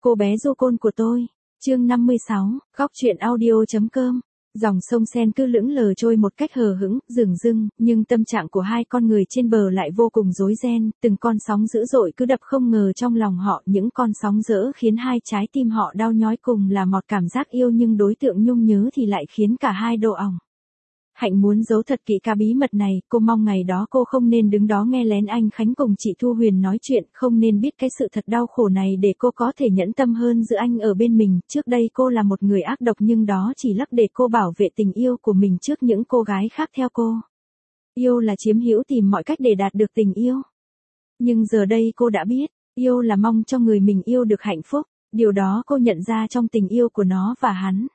Cô bé du côn của tôi. Chương 56, góc truyện audio.com. Dòng sông Sen cứ lững lờ trôi một cách hờ hững, dửng dưng, nhưng tâm trạng của hai con người trên bờ lại vô cùng rối ren, từng con sóng dữ dội cứ đập không ngờ trong lòng họ, những con sóng dữ khiến hai trái tim họ đau nhói, cùng là một cảm giác yêu nhưng đối tượng nhung nhớ thì lại khiến cả hai độ ỏng. Hạnh muốn giấu thật kỹ cả bí mật này, cô mong ngày đó cô không nên đứng đó nghe lén anh Khánh cùng chị Thu Huyền nói chuyện, không nên biết cái sự thật đau khổ này để cô có thể nhẫn tâm hơn giữ anh ở bên mình. Trước đây cô là một người ác độc nhưng đó chỉ lắc để cô bảo vệ tình yêu của mình trước những cô gái khác theo cô. Yêu là chiếm hữu, tìm mọi cách để đạt được tình yêu. Nhưng giờ đây cô đã biết, yêu là mong cho người mình yêu được hạnh phúc, điều đó cô nhận ra trong tình yêu của nó và hắn.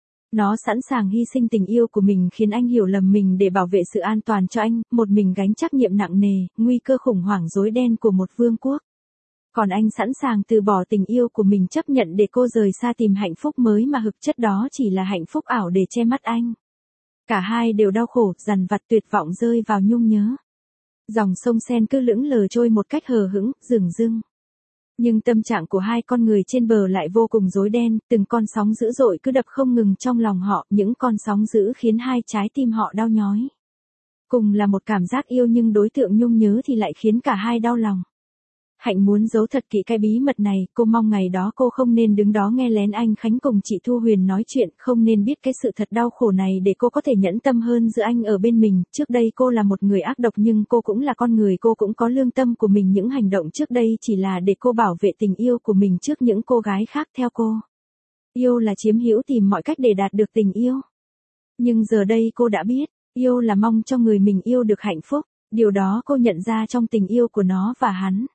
Nó sẵn sàng hy sinh tình yêu của mình khiến anh hiểu lầm mình để bảo vệ sự an toàn cho anh, một mình gánh trách nhiệm nặng nề, nguy cơ khủng hoảng rối đen của một vương quốc. Còn anh sẵn sàng từ bỏ tình yêu của mình chấp nhận để cô rời xa tìm hạnh phúc mới mà thực chất đó chỉ là hạnh phúc ảo để che mắt anh. Cả hai đều đau khổ, dằn vặt, tuyệt vọng, rơi vào nhung nhớ. Dòng sông Sen cứ lững lờ trôi một cách hờ hững, dửng dưng. Nhưng tâm trạng của hai con người trên bờ lại vô cùng rối đen, từng con sóng dữ dội cứ đập không ngừng trong lòng họ, những con sóng dữ khiến hai trái tim họ đau nhói. Cùng là một cảm giác yêu nhưng đối tượng nhung nhớ thì lại khiến cả hai đau lòng. Hạnh muốn giấu thật kỹ cái bí mật này, cô mong ngày đó cô không nên đứng đó nghe lén anh Khánh cùng chị Thu Huyền nói chuyện, không nên biết cái sự thật đau khổ này để cô có thể nhẫn tâm hơn giữ anh ở bên mình. Trước đây cô là một người ác độc nhưng cô cũng là con người, cô cũng có lương tâm của mình, những hành động trước đây chỉ là để cô bảo vệ tình yêu của mình trước những cô gái khác theo cô. Yêu là chiếm hữu, tìm mọi cách để đạt được tình yêu. Nhưng giờ đây cô đã biết, yêu là mong cho người mình yêu được hạnh phúc, điều đó cô nhận ra trong tình yêu của nó và hắn.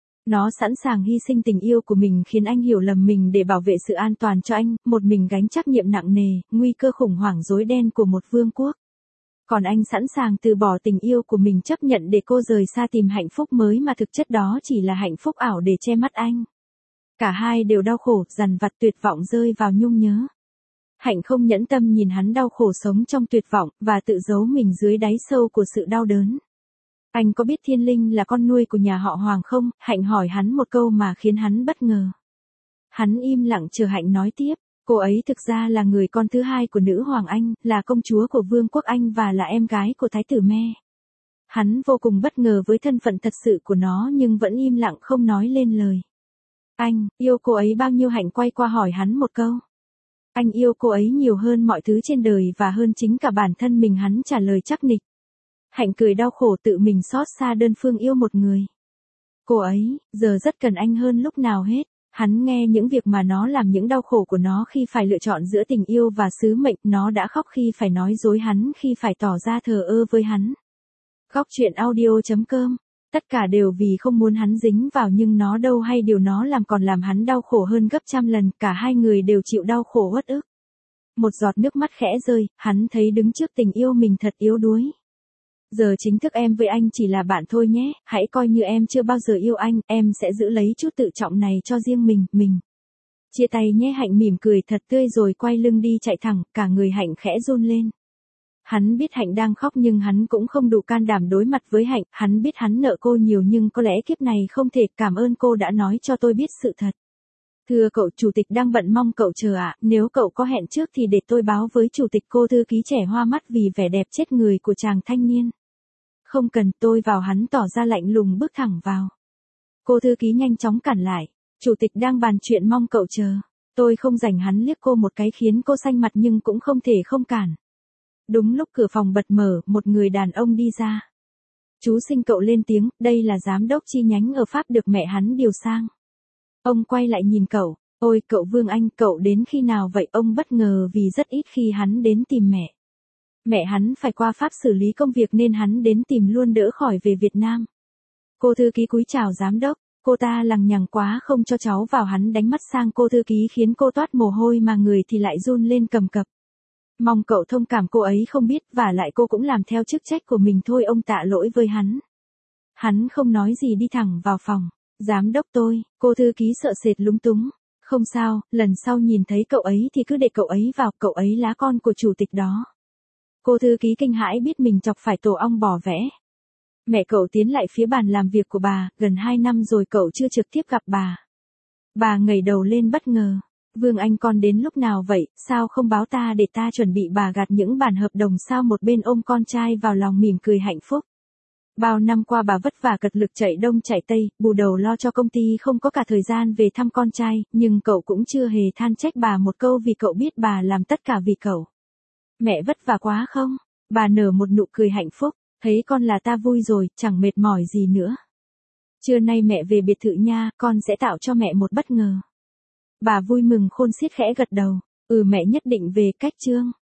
Nó sẵn sàng hy sinh tình yêu của mình khiến anh hiểu lầm mình để bảo vệ sự an toàn cho anh, một mình gánh trách nhiệm nặng nề, nguy cơ khủng hoảng rối đen của một vương quốc. Còn anh sẵn sàng từ bỏ tình yêu của mình chấp nhận để cô rời xa tìm hạnh phúc mới mà thực chất đó chỉ là hạnh phúc ảo để che mắt anh. Cả hai đều đau khổ, dằn vặt, tuyệt vọng, rơi vào nhung nhớ. Hạnh không nhẫn tâm nhìn hắn đau khổ sống trong tuyệt vọng, và tự giấu mình dưới đáy sâu của sự đau đớn. Anh có biết Thiên Linh là con nuôi của nhà họ Hoàng không? Hạnh hỏi hắn một câu mà khiến hắn bất ngờ. Hắn im lặng chờ Hạnh nói tiếp. Cô ấy thực ra là người con thứ hai của nữ Hoàng Anh, là công chúa của Vương quốc Anh và là em gái của Thái tử Me. Hắn vô cùng bất ngờ với thân phận thật sự của nó nhưng vẫn im lặng không nói lên lời. Anh, yêu cô ấy bao nhiêu? Hạnh quay qua hỏi hắn một câu. Anh yêu cô ấy nhiều hơn mọi thứ trên đời và hơn chính cả bản thân mình, hắn trả lời chắc nịch. Hạnh cười đau khổ, tự mình xót xa đơn phương yêu một người. Cô ấy, giờ rất cần anh hơn lúc nào hết. Hắn nghe những việc mà nó làm, những đau khổ của nó khi phải lựa chọn giữa tình yêu và sứ mệnh, nó đã khóc khi phải nói dối hắn, khi phải tỏ ra thờ ơ với hắn. Góc truyện audio.com. Tất cả đều vì không muốn hắn dính vào nhưng nó đâu hay điều nó làm còn làm hắn đau khổ hơn gấp trăm lần, cả hai người đều chịu đau khổ uất ức. Một giọt nước mắt khẽ rơi, hắn thấy đứng trước tình yêu mình thật yếu đuối. Giờ chính thức em với anh chỉ là bạn thôi nhé, hãy coi như em chưa bao giờ yêu anh, em sẽ giữ lấy chút tự trọng này cho riêng mình. Chia tay nhé. Hạnh mỉm cười thật tươi rồi quay lưng đi chạy thẳng, cả người Hạnh khẽ run lên. Hắn biết Hạnh đang khóc nhưng hắn cũng không đủ can đảm đối mặt với Hạnh, hắn biết hắn nợ cô nhiều nhưng có lẽ kiếp này không thể. Cảm ơn cô đã nói cho tôi biết sự thật. Thưa cậu, chủ tịch đang bận, mong cậu chờ ạ, nếu cậu có hẹn trước thì để tôi báo với chủ tịch. Cô thư ký trẻ hoa mắt vì vẻ đẹp chết người của chàng thanh niên. Không cần, tôi vào. Hắn tỏ ra lạnh lùng bước thẳng vào. Cô thư ký nhanh chóng cản lại. Chủ tịch đang bàn chuyện, mong cậu chờ. Tôi không rảnh. Hắn liếc cô một cái khiến cô xanh mặt nhưng cũng không thể không cản. Đúng lúc cửa phòng bật mở, một người đàn ông đi ra. Chú Sinh, cậu lên tiếng, đây là giám đốc chi nhánh ở Pháp được mẹ hắn điều sang. Ông quay lại nhìn cậu. Ôi, cậu Vương Anh, cậu đến khi nào vậy? Ông bất ngờ vì rất ít khi hắn đến tìm mẹ. Mẹ hắn phải qua Pháp xử lý công việc nên hắn đến tìm luôn, đỡ khỏi về Việt Nam. Cô thư ký cúi chào giám đốc. Cô ta lằng nhằng quá không cho cháu vào. Hắn đánh mắt sang cô thư ký khiến cô toát mồ hôi mà người thì lại run lên cầm cập. Mong cậu thông cảm, cô ấy không biết, và lại cô cũng làm theo chức trách của mình thôi. Ông tạ lỗi với hắn. Hắn không nói gì đi thẳng vào phòng. Giám đốc tôi, cô thư ký sợ sệt lúng túng. Không sao, lần sau nhìn thấy cậu ấy thì cứ để cậu ấy vào, cậu ấy là con của chủ tịch đó. Cô thư ký kinh hãi biết mình chọc phải tổ ong bỏ vẽ. Mẹ cậu tiến lại phía bàn làm việc của bà, gần 2 năm rồi cậu chưa trực tiếp gặp bà. Bà ngẩng đầu lên bất ngờ. Vương Anh con đến lúc nào vậy, sao không báo ta để ta chuẩn bị? Bà gạt những bản hợp đồng sao một bên ôm con trai vào lòng mỉm cười hạnh phúc. Bao năm qua bà vất vả cật lực chạy đông chạy tây, bù đầu lo cho công ty không có cả thời gian về thăm con trai, nhưng cậu cũng chưa hề than trách bà một câu vì cậu biết bà làm tất cả vì cậu. Mẹ vất vả quá không? Bà nở một nụ cười hạnh phúc, thấy con là ta vui rồi, chẳng mệt mỏi gì nữa. Trưa nay mẹ về biệt thự nha, con sẽ tạo cho mẹ một bất ngờ. Bà vui mừng khôn xiết khẽ gật đầu, mẹ nhất định về. Cách chương